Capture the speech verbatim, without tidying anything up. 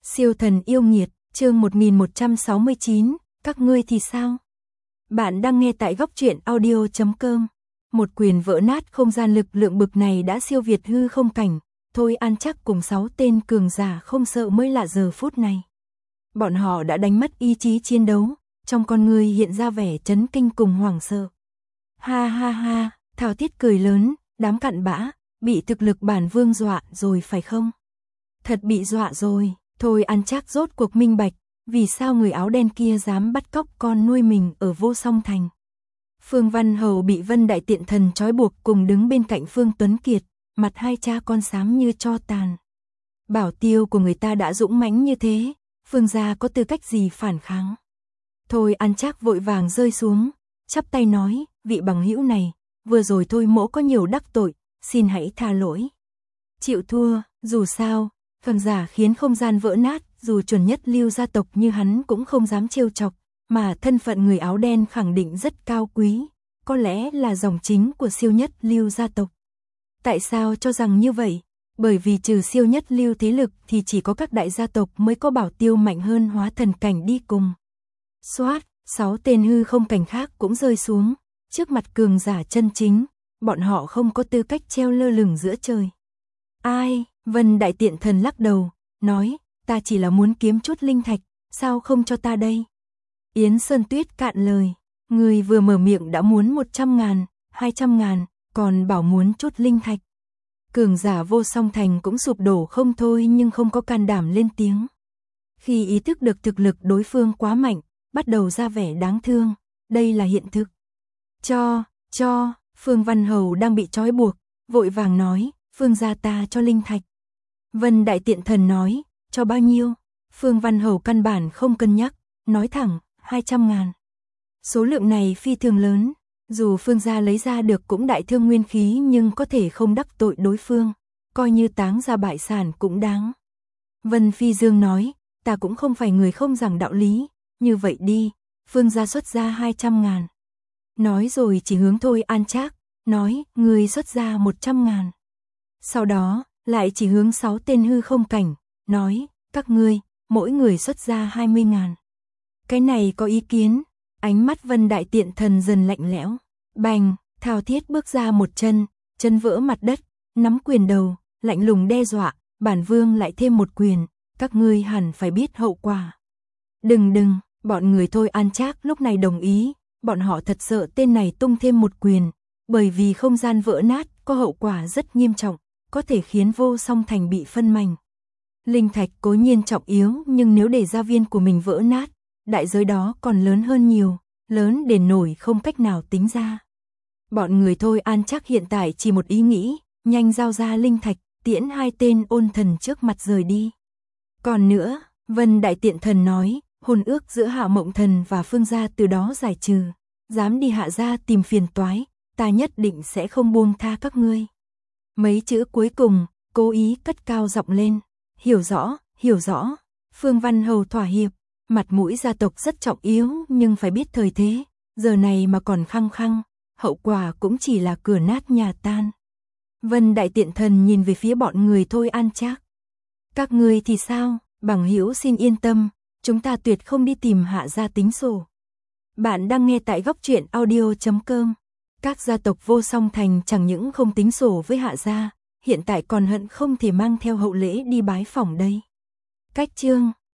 Siêu thần yêu nghiệt, chương một nghìn một trăm sáu mươi chín, các ngươi thì sao? Bạn đang nghe tại góc truyện audio chấm com. Một quyền vỡ nát không gian lực lượng bực này đã siêu việt hư không cảnh, Thôi An Trác cùng sáu tên cường giả không sợ mới lạ giờ phút này. Bọn họ đã đánh mất ý chí chiến đấu, trong con người hiện ra vẻ chấn kinh cùng hoảng sợ. Ha ha ha, Thao Thiết cười lớn, đám cặn bã, bị thực lực bản vương dọa rồi phải không? Thật bị dọa rồi. Thôi An Trác rốt cuộc minh bạch, vì sao người áo đen kia dám bắt cóc con nuôi mình ở Vô Song Thành. Phương Văn Hầu bị Vân Đại Tiện Thần trói buộc cùng đứng bên cạnh Phương Tuấn Kiệt, mặt hai cha con xám như tro tàn. Bảo tiêu của người ta đã dũng mãnh như thế, Phương gia có tư cách gì phản kháng. Thôi An Trác vội vàng rơi xuống, chắp tay nói, vị bằng hữu này, vừa rồi Thôi mỗ có nhiều đắc tội, xin hãy tha lỗi. Chịu thua, dù sao, cường giả khiến không gian vỡ nát, dù chuẩn nhất lưu gia tộc như hắn cũng không dám trêu chọc, mà thân phận người áo đen khẳng định rất cao quý, có lẽ là dòng chính của siêu nhất lưu gia tộc. Tại sao cho rằng như vậy? Bởi vì trừ siêu nhất lưu thế lực thì chỉ có các đại gia tộc mới có bảo tiêu mạnh hơn hóa thần cảnh đi cùng. Xoát, sáu tên hư không cảnh khác cũng rơi xuống, trước mặt cường giả chân chính, bọn họ không có tư cách treo lơ lửng giữa trời. Ai? Vân Đại Tiện Thần lắc đầu, nói, ta chỉ là muốn kiếm chút linh thạch, sao không cho ta đây? Yến Sơn Tuyết cạn lời, người vừa mở miệng đã muốn một trăm ngàn, hai trăm ngàn, còn bảo muốn chút linh thạch. Cường giả Vô Song Thành cũng sụp đổ không thôi nhưng không có can đảm lên tiếng. Khi ý thức được thực lực đối phương quá mạnh, bắt đầu ra vẻ đáng thương, đây là hiện thực. Cho, cho, Phương Văn Hầu đang bị trói buộc, vội vàng nói, Phương gia ta cho linh thạch. Vân Đại Tiện Thần nói, cho bao nhiêu? Phương Văn Hầu căn bản không cân nhắc, nói thẳng, hai trăm ngàn. Số lượng này phi thường lớn, dù Phương gia lấy ra được cũng đại thương nguyên khí nhưng có thể không đắc tội đối phương, coi như táng ra bại sản cũng đáng. Vân Phi Dương nói, ta cũng không phải người không giảng đạo lý, như vậy đi, Phương gia xuất ra hai trăm ngàn. Nói rồi chỉ hướng Thôi An Trác, nói, người xuất ra một trăm ngàn. Sau đó, lại chỉ hướng sáu tên hư không cảnh, nói, các ngươi, mỗi người xuất ra hai mươi ngàn. Cái này có ý kiến, ánh mắt Vân Đại Tiện Thần dần lạnh lẽo. Bành, Thao Thiết bước ra một chân, chân vỡ mặt đất, nắm quyền đầu, lạnh lùng đe dọa, bản vương lại thêm một quyền, các ngươi hẳn phải biết hậu quả. Đừng đừng, bọn người Thôi An Trác lúc này đồng ý, bọn họ thật sợ tên này tung thêm một quyền, bởi vì không gian vỡ nát có hậu quả rất nghiêm trọng, có thể khiến Vô Song Thành bị phân mảnh. Linh thạch cố nhiên trọng yếu nhưng nếu để gia viên của mình vỡ nát, đại giới đó còn lớn hơn nhiều, lớn đến nổi không cách nào tính ra. Bọn người Thôi An Trác hiện tại chỉ một ý nghĩ, nhanh giao ra linh thạch, tiễn hai tên ôn thần trước mặt rời đi. Còn nữa, Vân Đại Tiện Thần nói, hôn ước giữa Hạ Mộng Thần và Phương gia từ đó giải trừ, dám đi Hạ gia tìm phiền toái, ta nhất định sẽ không buông tha các ngươi. Mấy chữ cuối cùng, cố ý cất cao giọng lên, hiểu rõ, hiểu rõ. Phương Văn Hầu thỏa hiệp, mặt mũi gia tộc rất trọng yếu nhưng phải biết thời thế, giờ này mà còn khăng khăng, hậu quả cũng chỉ là cửa nát nhà tan. Vân Đại Tiện Thần nhìn về phía bọn người Thôi An Trác. Các ngươi thì sao? Bằng hữu xin yên tâm, chúng ta tuyệt không đi tìm Hạ gia tính sổ. Bạn đang nghe tại góc truyện audio chấm com. Các gia tộc Vô Song Thành chẳng những không tính sổ với Hạ gia, hiện tại còn hận không thể mang theo hậu lễ đi bái phỏng đây. Cách chương